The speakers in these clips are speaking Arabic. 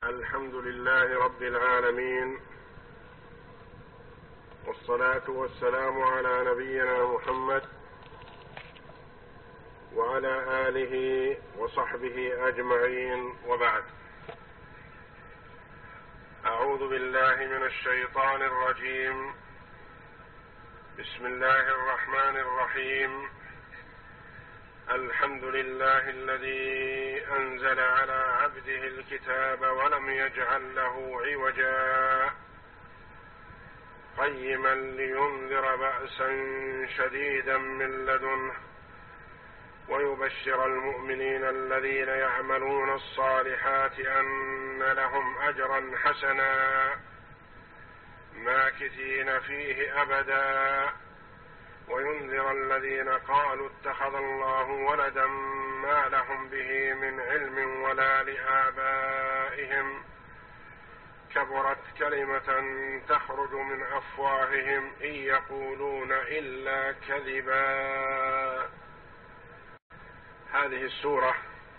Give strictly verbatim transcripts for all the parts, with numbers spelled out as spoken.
الحمد لله رب العالمين، والصلاة والسلام على نبينا محمد وعلى آله وصحبه أجمعين، وبعد. أعوذ بالله من الشيطان الرجيم. بسم الله الرحمن الرحيم. الحمد لله الذي أنزل على عبده الكتاب ولم يجعل له عوجا قيما لينذر بأسا شديدا من لدنه ويبشر المؤمنين الذين يعملون الصالحات أن لهم أجرا حسنا ماكثين فيه أبدا وينذر الذين قالوا اتخذ الله ولدا ما لهم به من علم ولا لآبائهم كبرت كلمة تخرج من أفواههم إن يقولون إلا كذبا. هذه السورة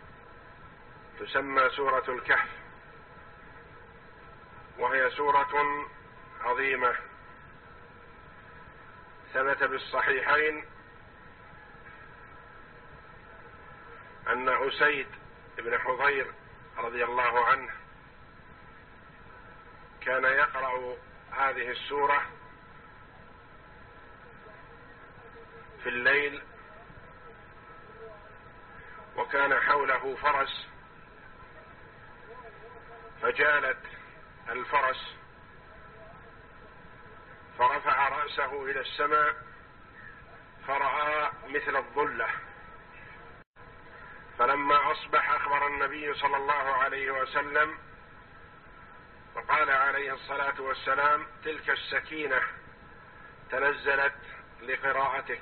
تسمى سورة الكهف، وهي سورة عظيمة. ثبت بالصحيحين أن أسيد بن حضير رضي الله عنه كان يقرأ هذه السورة في الليل، وكان حوله فرس، فجالت الفرس فرفع رأسه إلى السماء فرأى مثل الظلة، فلما أصبح أخبر النبي صلى الله عليه وسلم فقال عليه الصلاة والسلام: تلك السكينة تنزلت لقراءتك.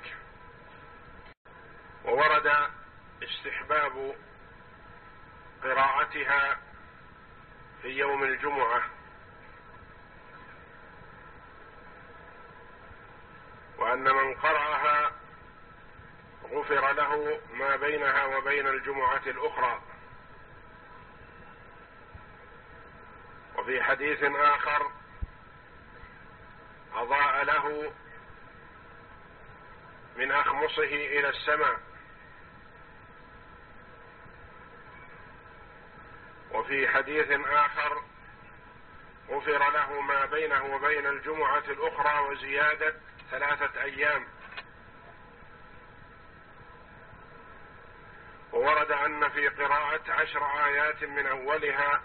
وورد استحباب قراءتها في يوم الجمعة، وأن من قرأها غفر له ما بينها وبين الجمعة الأخرى. وفي حديث آخر: أضاء له من أخمصه إلى السماء. وفي حديث آخر: غفر له ما بينه وبين الجمعة الأخرى وزيادة ثلاثة أيام. وورد أن في قراءة عشر آيات من أولها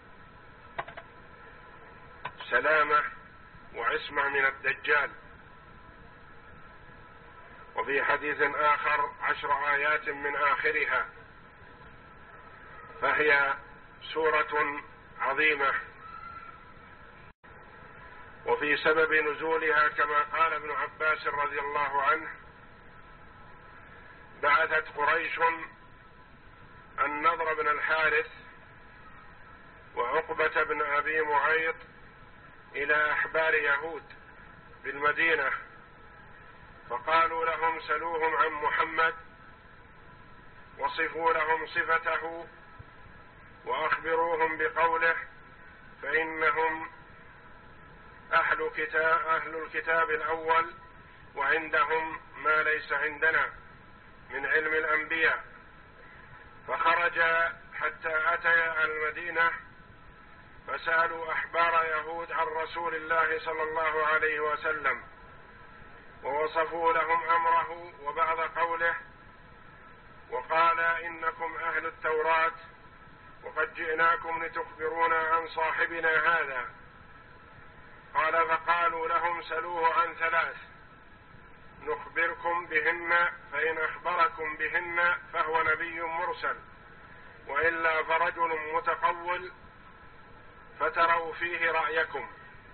سلامة وعصمة من الدجال. وفي حديث آخر: عشر آيات من آخرها. فهي سورة عظيمة. وفي سبب نزولها كما قال ابن عباس رضي الله عنه: بعثت قريش النضر بن الحارث وعقبة بن أبي معيط إلى أحبار يهود بالمدينة، فقالوا لهم: سلوهم عن محمد وصفوا لهم صفته وأخبروهم بقوله، فإنهم أهل كتاب أهل الكتاب الأول وعندهم ما ليس عندنا من علم الأنبياء. فخرج حتى أتى المدينة فسألوا أحبار يهود عن رسول الله صلى الله عليه وسلم، ووصفوا لهم أمره وبعض قوله، وقال: إنكم أهل التوراة وقد جئناكم لتخبرونا عن صاحبنا هذا. قال: فقالوا لهم: سلوه عن ثلاث نخبركم بهن، فإن أخبركم بهن فهو نبي مرسل، وإلا فرجل متقول فتروا فيه رأيكم.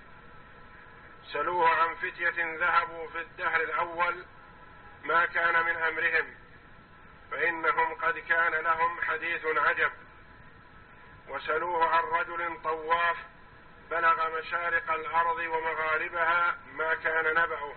سلوه عن فتية ذهبوا في الدهر الأول ما كان من أمرهم، فإنهم قد كان لهم حديث عجب. وسلوه عن رجل طواف بلغ مشارق الأرض ومغاربها ما كان نبأه.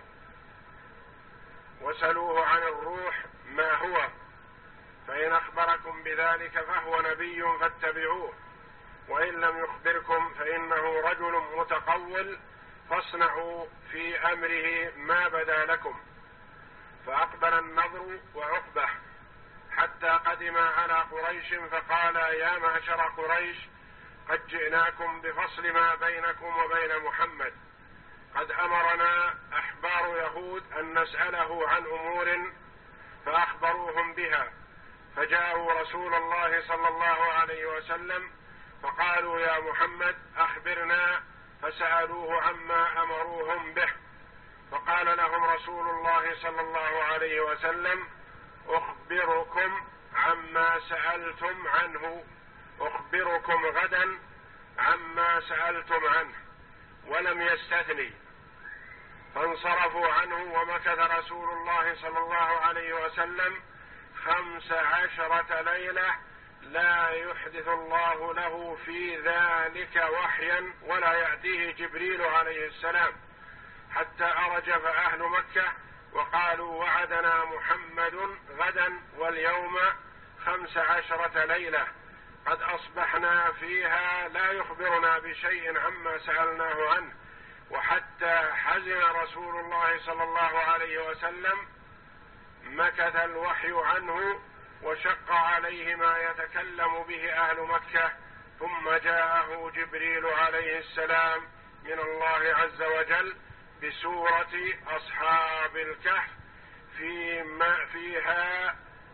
وسلوه عن الروح ما هو، فإن أخبركم بذلك فهو نبي فاتبعوه، وإن لم يخبركم فإنه رجل متقول فاصنعوا في أمره ما بدا لكم. فأقبل النضر وعقبة حتى قدم على قريش فقال يا معشر قريش قد جئناكم بفصل ما بينكم وبين محمد، قد أمرنا أحبار يهود أن نسأله عن أمور فأخبروهم بها، فجاءوا رسول الله صلى الله عليه وسلم فقالوا يا محمد أخبرنا، فسألوه عما أمروهم به، فقال لهم رسول الله صلى الله عليه وسلم أخبركم عما سألتم عنه، أخبركم غدا عما سألتم عنه، ولم يستثني. فانصرفوا عنه، ومكث رسول الله صلى الله عليه وسلم خمس عشرة ليلة لا يحدث الله له في ذلك وحيا ولا يأتيه جبريل عليه السلام، حتى أرجف أهل مكة وقالوا وعدنا محمد غدا واليوم خمس عشرة ليلة قد أصبحنا فيها لا يخبرنا بشيء عما سألناه عنه. وحتى حزن رسول الله صلى الله عليه وسلم مكث الوحي عنه وشق عليه ما يتكلم به أهل مكة، ثم جاءه جبريل عليه السلام من الله عز وجل بسورة أصحاب الكهف فيما فيها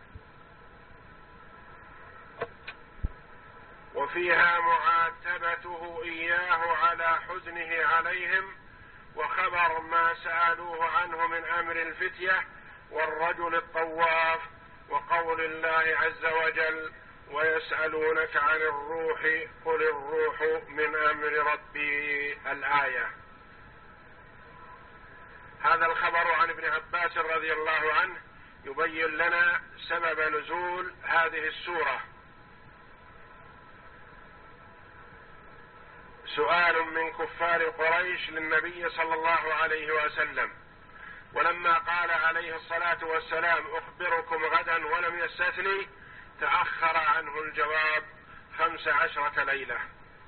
وفيها معاتبته إياه على حزنه عليهم، وخبر ما سألوه عنه من أمر الفتية والرجل الطواف، وقول الله عز وجل ويسألونك عن الروح قل الروح من أمر ربي الآية. هذا الخبر عن ابن عباس رضي الله عنه يبين لنا سبب نزول هذه السورة. سؤال من كفار قريش للنبي صلى الله عليه وسلم، ولما قال عليه الصلاة والسلام أخبركم غدا ولم يستثني تأخر عنه الجواب خمس عشرة ليلة،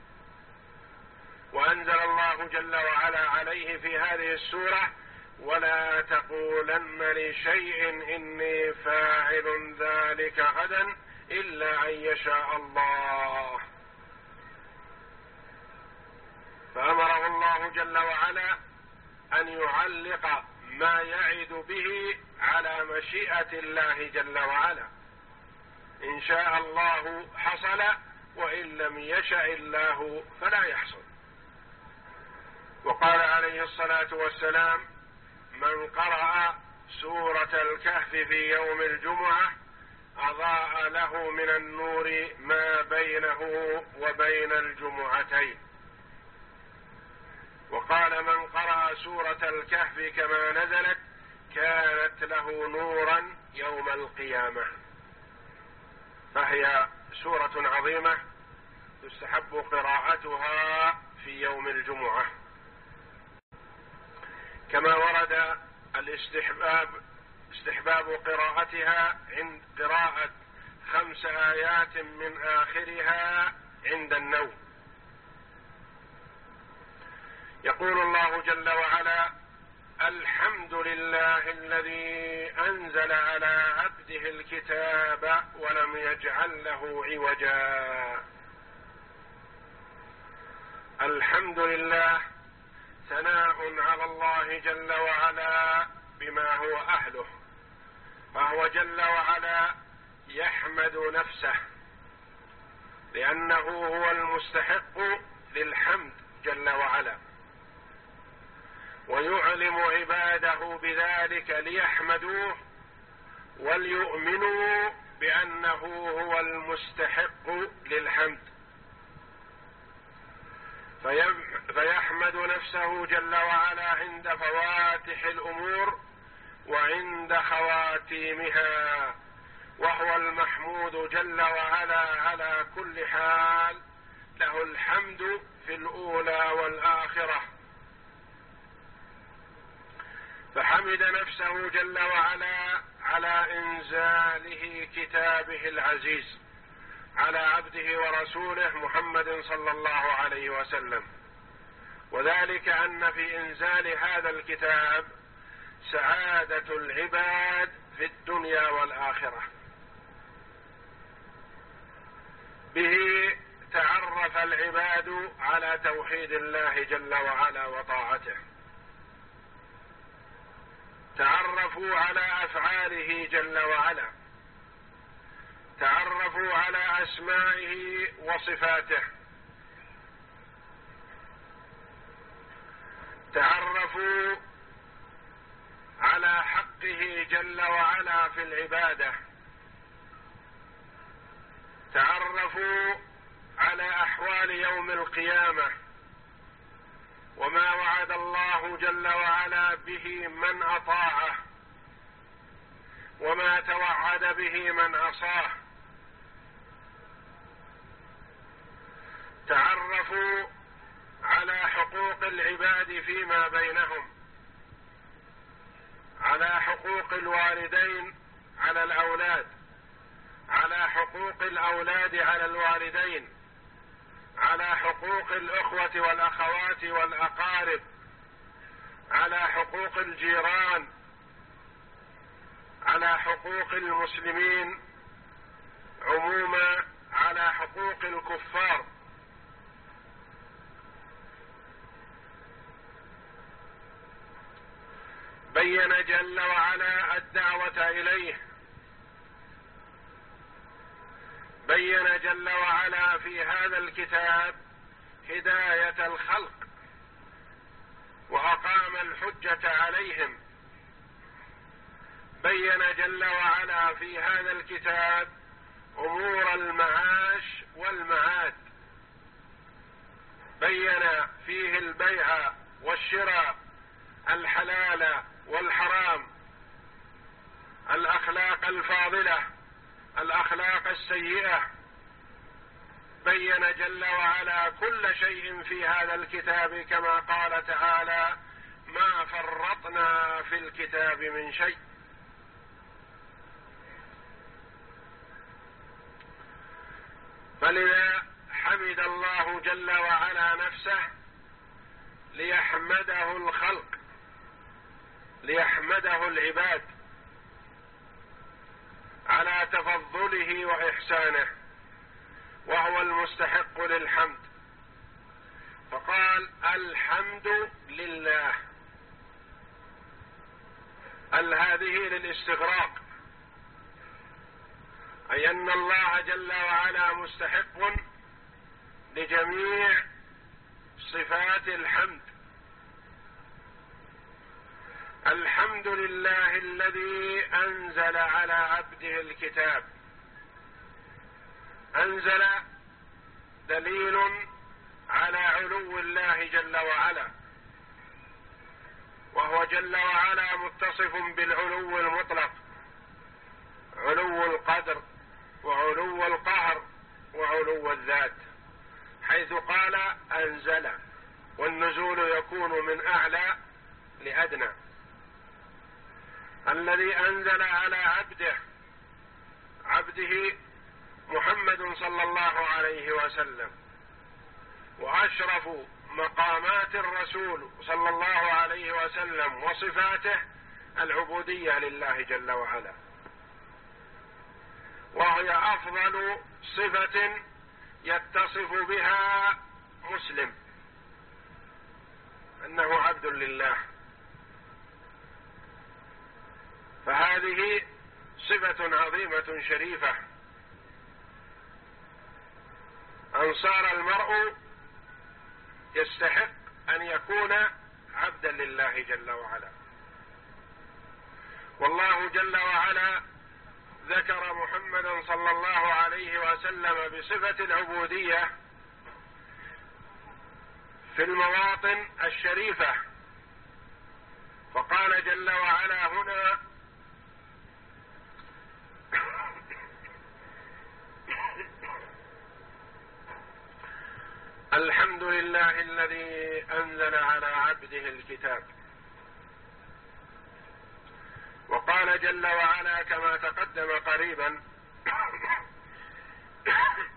وأنزل الله جل وعلا عليه في هذه السورة ولا تقولن لشيء إني فاعل ذلك غدا إلا أن يشاء الله. فأمره الله جل وعلا أن يعلق ما يعد به على مشيئة الله جل وعلا، إن شاء الله حصل وإن لم يشأ الله فلا يحصل. وقال عليه الصلاة والسلام من قرأ سورة الكهف في يوم الجمعة أضاء له من النور ما بينه وبين الجمعتين. وقال من قرأ سورة الكهف كما نزلت كانت له نورا يوم القيامة. فهي سورة عظيمة تستحب قراءتها في يوم الجمعة، كما ورد الاستحباب استحباب قراءتها عند قراءة خمس آيات من آخرها عند النوم. يقول الله جل وعلا الحمد لله الذي أنزل على عبده الكتاب ولم يجعل له عوجا. الحمد لله ثناء على الله جل وعلا بما هو أهله، فهو جل وعلا يحمد نفسه لأنه هو المستحق للحمد جل وعلا، ويعلم عباده بذلك ليحمدوه وليؤمنوا بأنه هو المستحق للحمد، فيحمد نفسه جل وعلا عند فواتح الأمور وعند خواتيمها، وهو المحمود جل وعلا على كل حال، له الحمد في الأولى والآخرة. فحمد نفسه جل وعلا على إنزاله كتابه العزيز، على عبده ورسوله محمد صلى الله عليه وسلم، وذلك أن في إنزال هذا الكتاب سعادة العباد في الدنيا والآخرة. به تعرف العباد على توحيد الله جل وعلا وطاعته، تعرفوا على أفعاله جل وعلا، تعرفوا على أسمائه وصفاته، تعرفوا على حقه جل وعلا في العبادة، تعرفوا على أحوال يوم القيامة وما وعد الله جل وعلا به من أطاعه وما توعد به من عصاه، تعرفوا على حقوق العباد فيما بينهم، على حقوق الوالدين على الأولاد، على حقوق الأولاد على الوالدين، على حقوق الأخوة والأخوات والأقارب، على حقوق الجيران، على حقوق المسلمين عموما، على حقوق الكفار. بين جل وعلا الدعوة إليه، بين جل وعلا في هذا الكتاب هداية الخلق وأقام الحجة عليهم، بين جل وعلا في هذا الكتاب أمور المعاش والمعاد، بين فيه البيع والشراء، الحلال والحرام، الأخلاق الفاضلة، الأخلاق السيئة، بين جل وعلا كل شيء في هذا الكتاب كما قال تعالى: ما فرطنا في الكتاب من شيء. فلذا حمد الله جل وعلا نفسه ليحمده الخلق، ليحمده العباد على تفضله وإحسانه، وهو المستحق للحمد، فقال: الحمد لله. ال هذه للاستغراق، أي أن الله جل وعلا مستحق لجميع صفات الحمد. الحمد لله الذي أنزل على عبده الكتاب. أنزل دليل على علو الله جل وعلا، وهو جل وعلا متصف بالعلو المطلق، علو القدر وعلو القهر وعلو الذات، حيث قال أنزل، والنزول يكون من أعلى لأدنى. الذي أنزل على عبده عبده محمد صلى الله عليه وسلم، وأشرف مقامات الرسول صلى الله عليه وسلم وصفاته العبودية لله جل وعلا، وهي أفضل صفة يتصف بها مسلم، أنه عبد لله. فهذه صفة عظيمة شريفة، أن صار المرء يستحق أن يكون عبدا لله جل وعلا. والله جل وعلا ذكر محمدا صلى الله عليه وسلم بصفة العبودية في المواطن الشريفة، فقال جل وعلا هنا: الحمد لله الذي أنزل على عبده الكتاب. وقال جل وعلا كما تقدم قريبا: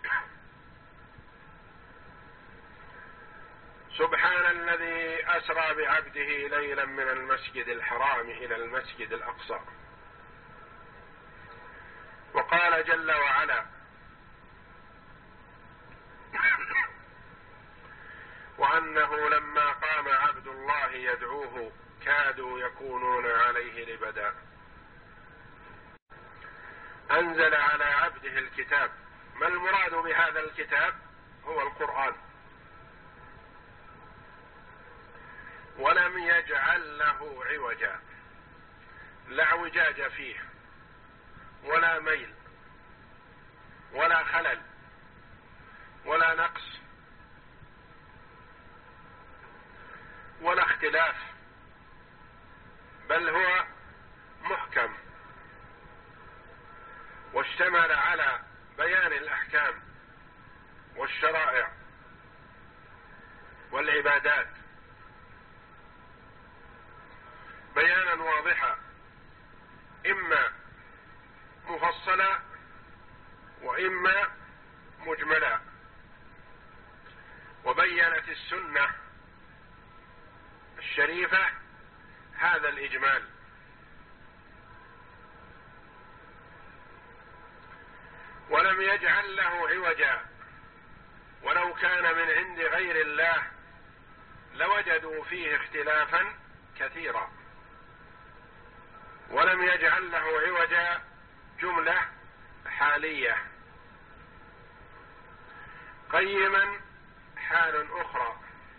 سبحان الذي أسرى بعبده ليلا من المسجد الحرام إلى المسجد الأقصى. وقال جل وعلا: وأنه لما قام عبد الله يدعوه كادوا يكونون عليه لبدا. أنزل على عبده الكتاب. ما المراد بهذا الكتاب؟ هو القرآن. ولم يجعل له عوجا، لا اعوجاج فيه ولا ميل ولا خلل ولا نقص ولا اختلاف، بل هو محكم واشتمل على بيان الأحكام والشرائع والعبادات بيانا واضحا، إما مفصلا وإما مجملا. وبينت السنة الشريفة هذا الإجمال. ولم يجعل له عوجا، ولو كان من عند غير الله لوجدوا فيه اختلافا كثيرا. ولم يجعل له عوجا جملة حالية، قيما حال أخرى،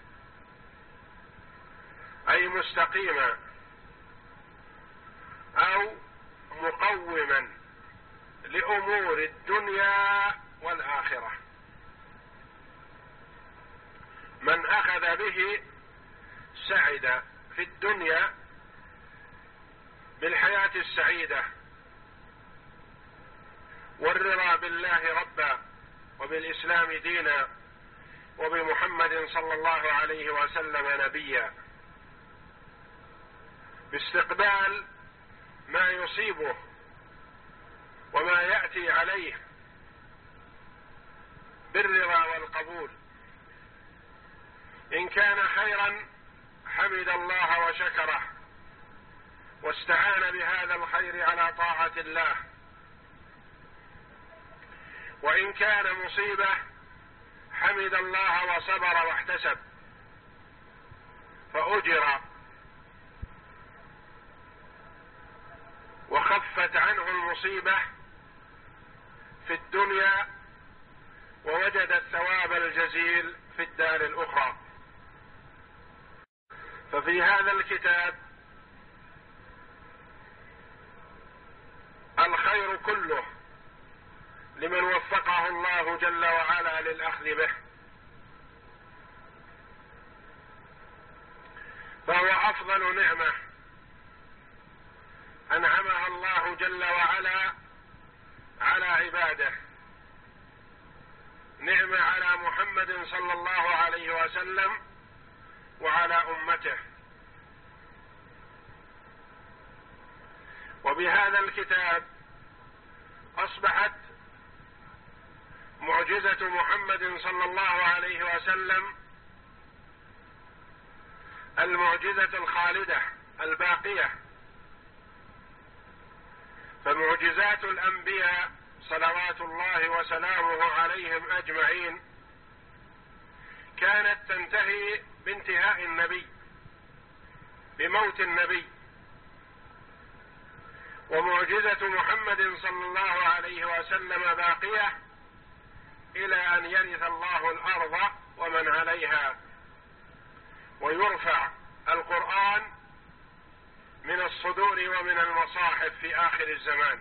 أي مستقيما أو مقوما لأمور الدنيا والآخرة. من أخذ به سعد في الدنيا بالحياة السعيدة والرضا بالله ربا وبالإسلام دينا وبمحمد صلى الله عليه وسلم نبيا، باستقبال ما يصيبه وما يأتي عليه بالرضا والقبول. إن كان خيرا حمد الله وشكره واستعان بهذا الخير على طاعة الله، وإن كان مصيبة حمد الله وصبر واحتسب فأجر وخفت عنه المصيبة في الدنيا ووجد الثواب الجزيل في الدار الأخرى. ففي هذا الكتاب الخير كله لمن وفقه الله جل وعلا للأخذ به، فهو أفضل نعمة أنعمها الله جل وعلا على عباده، نعمة على محمد صلى الله عليه وسلم وعلى أمته. وبهذا الكتاب أصبحت معجزة محمد صلى الله عليه وسلم المعجزة الخالدة الباقية. فمعجزات الأنبياء صلوات الله وسلامه عليهم أجمعين كانت تنتهي بانتهاء النبي، بموت النبي. ومعجزة محمد صلى الله عليه وسلم باقية إلى أن يرث الله الأرض ومن عليها، ويرفع القرآن من الصدور ومن المصاحف في آخر الزمان.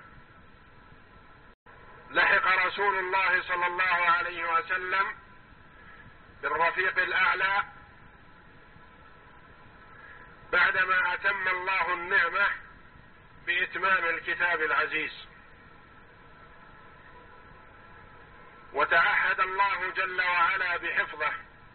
لحق رسول الله صلى الله عليه وسلم بالرفيق الأعلى بعدما أتم الله النعمة بإتمام الكتاب العزيز. وتعهد الله جل وعلا بحفظه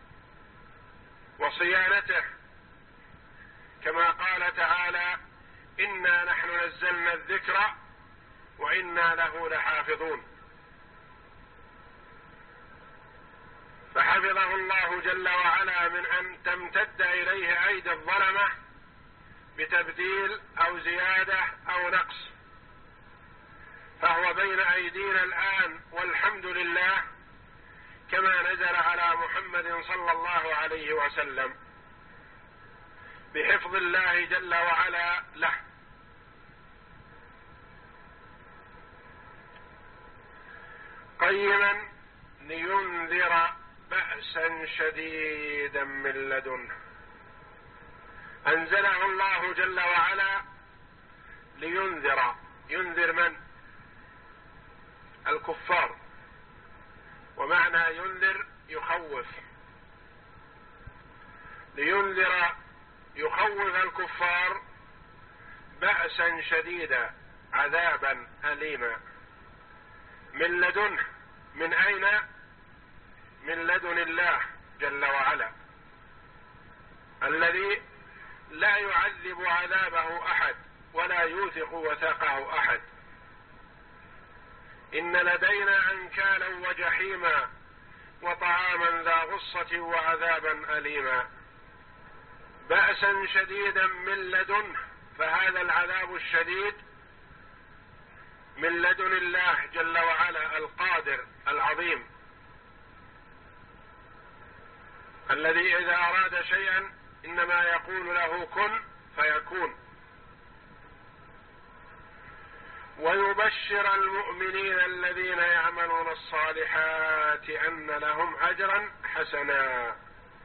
وصيانته، كما قال تعالى: إنا نحن نزلنا الذكر وإنا له لحافظون. فحفظه الله جل وعلا تعالى من أن تمتد إليه أيدي الظلمة بتبديل أو زيادة أو نقص، فهو بين أيدينا الآن والحمد لله كما نزل على محمد صلى الله عليه وسلم بحفظ الله جل وعلا له. قيما لينذر بأسا شديدا من لدنه، أنزله الله جل وعلا لينذر. ينذر من؟ الكفار، ومعنى ينذر يخوف، لينذر يخوف الكفار بأسا شديدا، عذابا أليما من لدنه. من أين؟ من لدن الله جل وعلا الذي لا يعذب عذابه أحد ولا يوثق وثاقه أحد. إن لدينا أنكالا وجحيما وطعاما ذا غصة وعذابا أليما. بأسا شديدا من لدنه، فهذا العذاب الشديد من لدن الله جل وعلا القادر العظيم، الذي إذا أراد شيئا إنما يقول له كن فيكون. ويبشر المؤمنين الذين يعملون الصالحات أن لهم أجرا حسنا.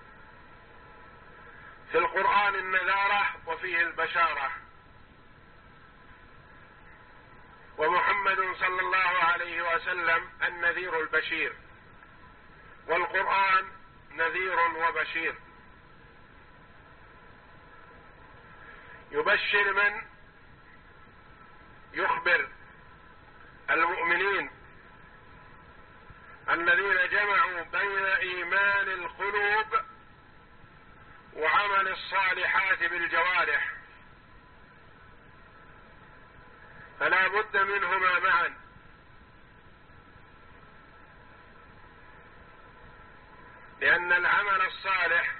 في القرآن النذارة وفيه البشارة، ومحمد صلى الله عليه وسلم النذير البشير، والقرآن نذير وبشير. يبشر من؟ يخبر المؤمنين الذين جمعوا بين إيمان القلوب وعمل الصالحات بالجوارح، فلا بد منهما معا. لأن العمل الصالح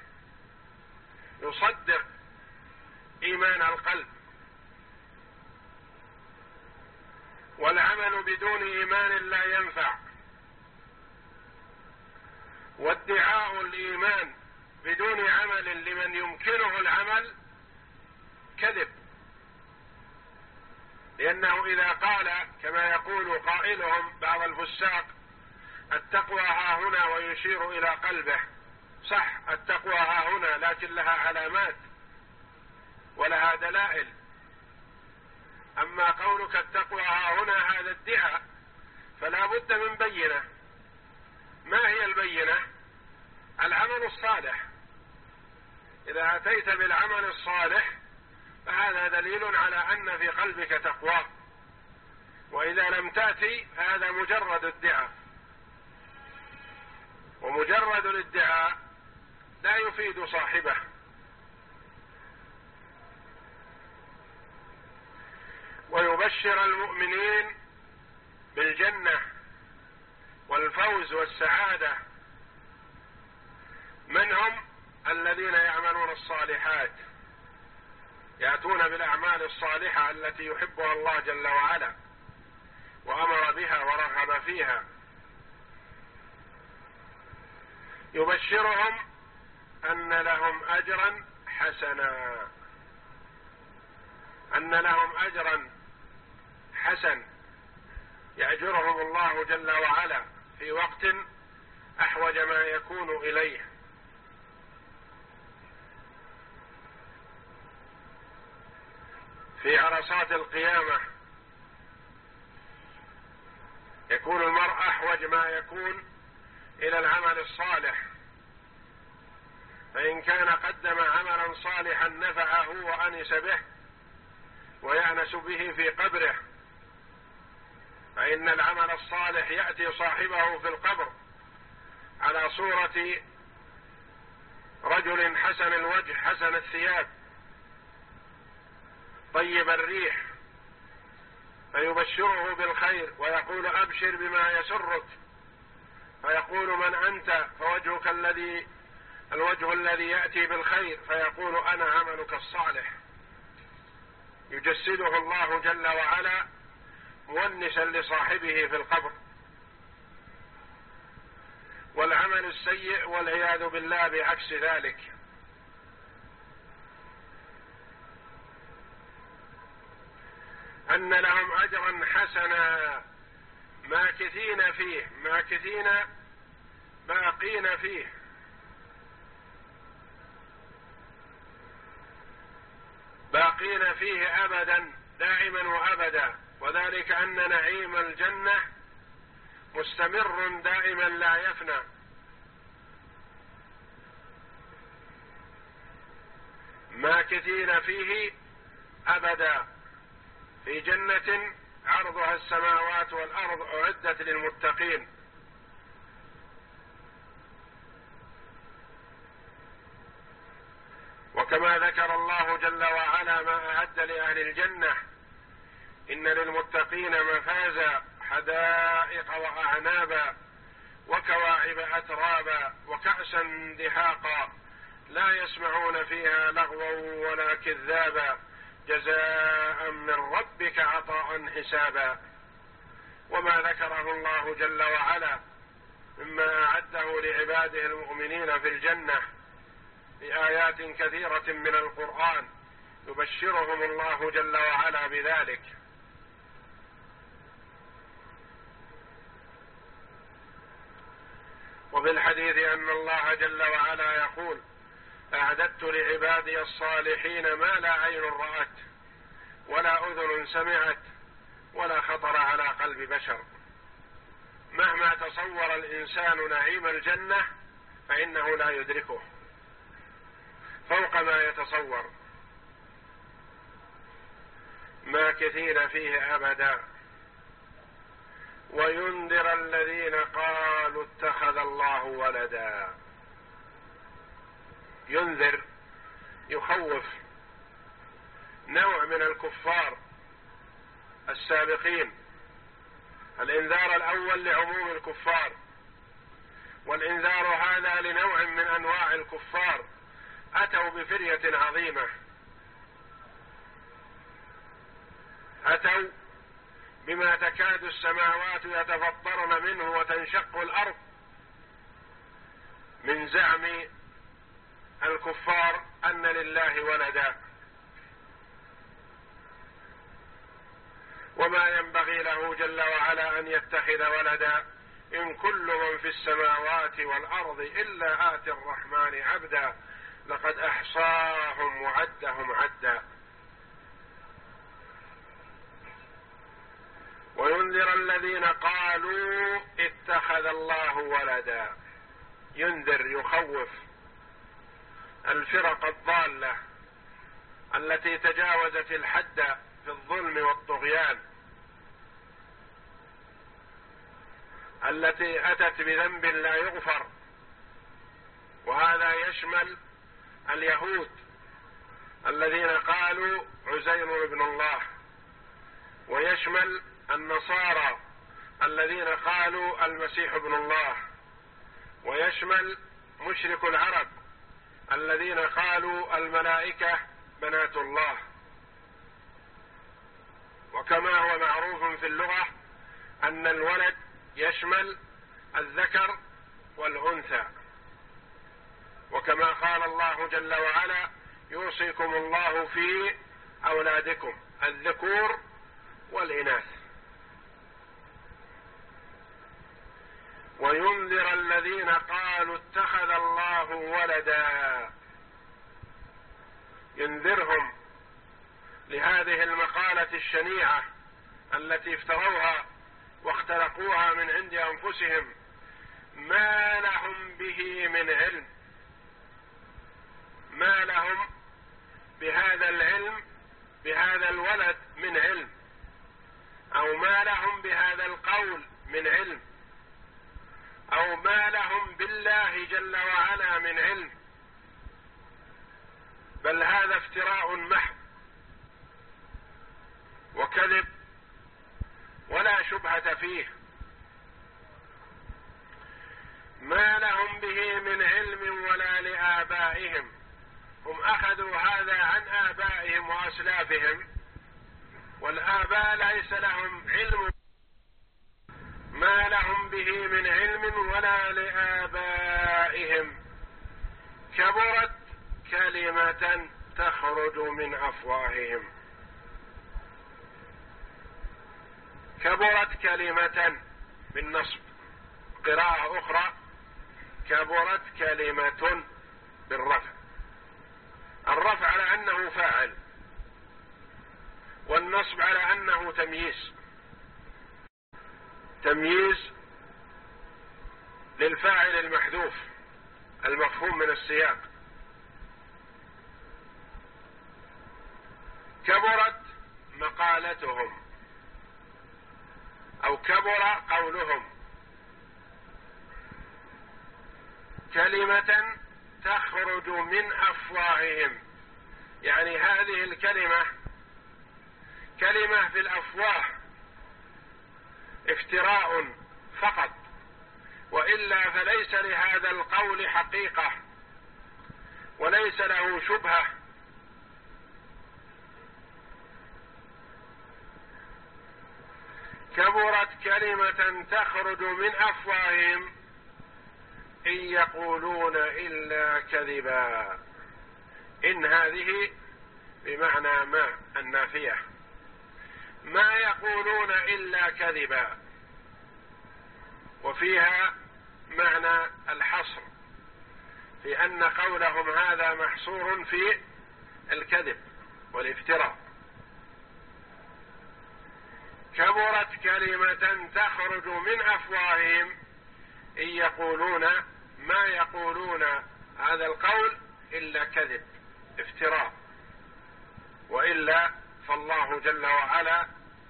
يصدق إيمان القلب، والعمل بدون إيمان لا ينفع، وادعاء الإيمان بدون عمل لمن يمكنه العمل كذب. لأنه إذا قال كما يقول قائلهم بعض الفساق التقوى ها هنا ويشير إلى قلبه، صح التقوى ها هنا، لكن لها علامات ولها دلائل. أما قولك التقوى ها هنا هذا ادعاء، فلا بد من بينة. ما هي البينة؟ العمل الصالح. إذا أتيت بالعمل الصالح فهذا دليل على أن في قلبك تقوى، وإذا لم تأتي فهذا مجرد ادعاء، ومجرد الادعاء لا يفيد صاحبه. ويبشر المؤمنين بالجنة والفوز والسعادة. من هم؟ الذين يعملون الصالحات، يأتون بالأعمال الصالحة التي يحبها الله جل وعلا وأمر بها ورغب فيها. يبشرهم أن لهم أجرا حسنا، أن لهم أجرا حسن يأجرهم الله جل وعلا في وقت أحوج ما يكون إليه. في عرصات القيامة يكون المرء أحوج ما يكون إلى العمل الصالح، فإن كان قدم عملا صالحا نفعه وأنس به ويأنس به في قبره، فإن العمل الصالح يأتي صاحبه في القبر على صورة رجل حسن الوجه حسن الثياب طيب الريح، فيبشره بالخير ويقول أبشر بما يسرك، فيقول من أنت؟ فوجهك الذي الوجه الذي يأتي بالخير فيقول أنا عملك الصالح، يجسده الله جل وعلا مونسا لصاحبه في القبر. والعمل السيء والعياذ بالله بعكس ذلك. أن لهم أجرا حسنا ماكثين فيه، ماكثين باقين فيه، باقين فيه أبدا دائما وأبدا، وذلك أن نعيم الجنة مستمر دائما لا يفنى. ماكثين فيه أبدا في جنة عرضها السماوات والأرض أعدت للمتقين. وكما ذكر الله جل وعلا ما أعد لأهل الجنة إن للمتقين مفازا حدائق وأعنابا وكواعب أترابا وكأسا دهاقا لا يسمعون فيها لغوا ولا كذابا جزاء من ربك عطاء حسابا. وما ذكره الله جل وعلا مما أعده لعباده المؤمنين في الجنة بآيات كثيرة من القرآن يبشرهم الله جل وعلا بذلك. وفي الحديث أن الله جل وعلا يقول أعددت لعبادي الصالحين ما لا عين رأت ولا أذن سمعت ولا خطر على قلب بشر. مهما تصور الإنسان نعيم الجنة فإنه لا يدركه فوق ما يتصور. ماكثين فيه أبدا. وينذر الذين قالوا اتخذ الله ولدا. ينذر يخوف نوع من الكفار السابقين. الإنذار الأول لعموم الكفار، والإنذار هذا لنوع من أنواع الكفار أتوا بفرية عظيمة، أتوا بما تكاد السماوات يتفطرن منه وتنشق الأرض من زعم الكفار أن لله ولدا، وما ينبغي له جل وعلا أن يتخذ ولدا إن كل من في السماوات والأرض إلا آتي الرحمن عبدا لقد أحصاهم وعدهم عدا. وينذر الذين قالوا اتخذ الله ولدا. ينذر يخوف الفرق الضالة التي تجاوزت الحد في الظلم والطغيان، التي أتت بذنب لا يغفر، وهذا يشمل اليهود الذين قالوا عزير ابن الله، ويشمل النصارى الذين قالوا المسيح ابن الله، ويشمل مشرك العرب الذين قالوا الملائكة بنات الله. وكما هو معروف في اللغة أن الولد يشمل الذكر والأنثى، وكما قال الله جل وعلا يوصيكم الله في أولادكم الذكور والإناث. وينذر الذين قالوا اتخذ الله ولدا. ينذرهم لهذه المقالة الشنيعة التي افتروها واخترقوها من عند أنفسهم ما لهم به من علم، ما لهم بهذا العلم بهذا الولد من علم، أو ما لهم بهذا القول من علم، أو ما لهم بالله جل وعلا من علم، بل هذا افتراء محض وكذب ولا شبهة فيه. ما لهم به من علم ولا لآبائهم، هم أخذوا هذا عن آبائهم وأسلافهم، والآباء ليس لهم علم، ما لهم به من علم ولا لآبائهم، كبرت كلمة تخرج من أفواههم. كبرت كلمة بالنصب. قراءة أخرى كبرت كلمة بالرفع، الرفع على أنه فاعل، والنصب على أنه تمييز، تمييز للفاعل المحذوف المفهوم من السياق. كبرت مقالتهم أو كبر قولهم، كلمة تخرج من أفواههم، يعني هذه الكلمة كلمة في الأفواه افتراء فقط، وإلا فليس لهذا القول حقيقة وليس له شبهة. كبرت كلمة تخرج من أفواههم إن يقولون إلا كذبا. إن هذه بمعنى ما النافية، ما يقولون إلا كذبا، وفيها معنى الحصر في أن قولهم هذا محصور في الكذب والافتراء. كبرت كلمة تخرج من أفواههم إن يقولون، ما يقولون هذا القول إلا كذب افتراء، وإلا فالله جل وعلا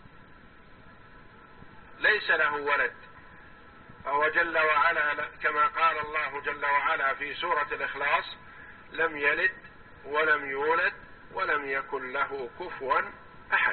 ليس له ولد، فهو جل وعلا كما قال الله جل وعلا في سورة الإخلاص: لم يلد ولم يولد ولم يكن له كفوا أحد.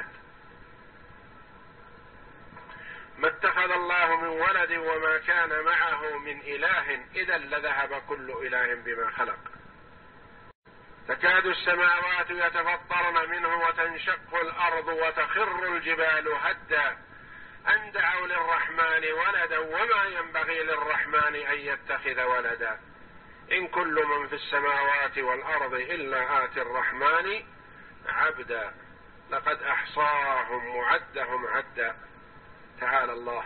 ما اتخذ الله من ولد وما كان معه من إله إذا لذهب كل إله بما خلق. تكاد السماوات يتفطرن منه وتنشق الأرض وتخر الجبال هدا أن دعوا للرحمن ولدا وما ينبغي للرحمن أن يتخذ ولدا إن كل من في السماوات والأرض إلا آتي الرحمن عبدا لقد أحصاهم وعدهم عدا. تعالى الله.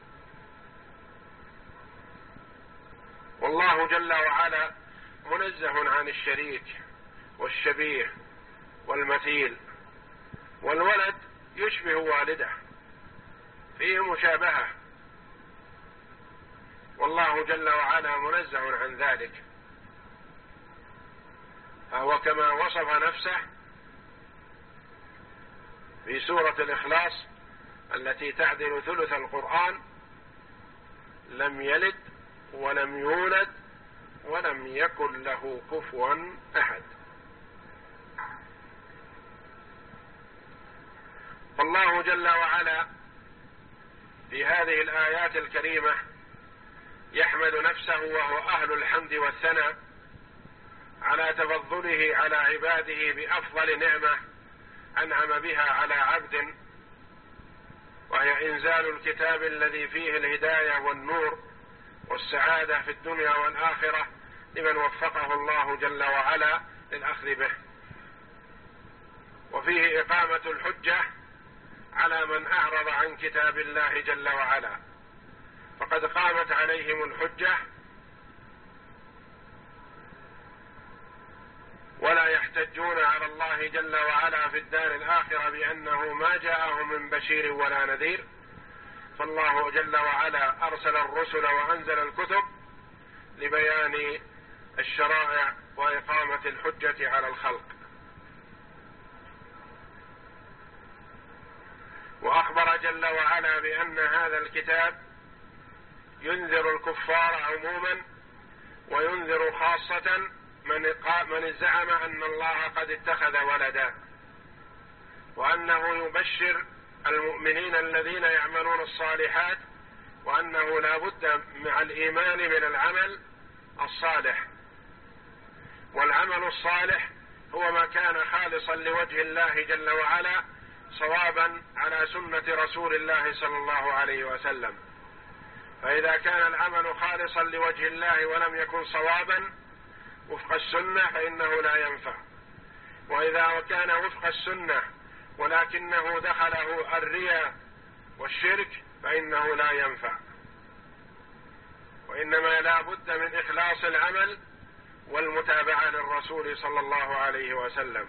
والله جل وعلا منزه عن الشريك والشبيه والمثيل، والولد يشبه والده، فيه مشابهة، والله جل وعلا منزه عن ذلك، فهو كما وصف نفسه في سورة الإخلاص التي تعدل ثلث القرآن: لم يلد ولم يولد ولم يكن له كفوا أحد. فالله جل وعلا في هذه الآيات الكريمة يحمد نفسه وهو أهل الحمد والثناء على تفضله على عباده بأفضل نعمة أنعم بها على عبد، وهي إنزال الكتاب الذي فيه الهداية والنور والسعادة في الدنيا والآخرة لمن وفقه الله جل وعلا للأخذ به، وفيه إقامة الحجة على من أعرض عن كتاب الله جل وعلا، فقد قامت عليهم الحجة ولا يحتجون على الله جل وعلا في الدار الآخرة بأنه ما جاءهم من بشير ولا نذير. فالله جل وعلا أرسل الرسل وأنزل الكتب لبيان الشرائع وإقامة الحجة على الخلق. وأخبر جل وعلا بأن هذا الكتاب ينذر الكفار عموما وينذر خاصة من من زعم أن الله قد اتخذ ولدا، وأنه يبشر المؤمنين الذين يعملون الصالحات وأنه لا بد مع الإيمان من العمل الصالح، والعمل الصالح هو ما كان خالصا لوجه الله جل وعلا صوابا على سنة رسول الله صلى الله عليه وسلم. فإذا كان العمل خالصا لوجه الله ولم يكن صوابا وفق السنة فإنه لا ينفع، وإذا كان وفق السنة ولكنه دخله الرياء والشرك فإنه لا ينفع، وإنما لا بد من إخلاص العمل والمتابعة للرسول صلى الله عليه وسلم.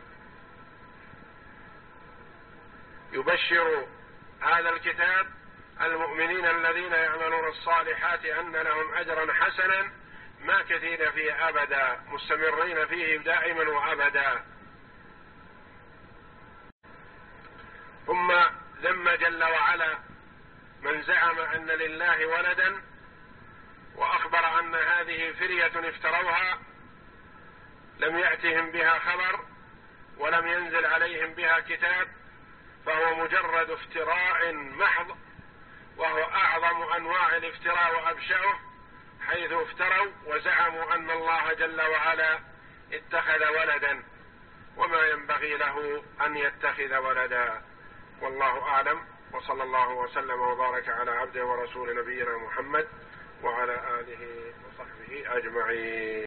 يبشر هذا الكتاب المؤمنين الذين يعملون الصالحات أن لهم أجرا حسنا ماكثين فيه أبدا، مستمرين فيه دائما وأبدا. ثم ذم جل وعلا من زعم أن لله ولدا، وأخبر أن هذه فرية افتروها لم يأتهم بها خبر ولم ينزل عليهم بها كتاب، فهو مجرد افتراء محض، وهو أعظم أنواع الافتراء وأبشعه، حيث افتروا وزعموا أن الله جل وعلا اتخذ ولدا، وما ينبغي له أن يتخذ ولدا. والله أعلم، وصلى الله وسلم وبارك على عبده ورسول نبينا محمد وعلى آله وصحبه أجمعين.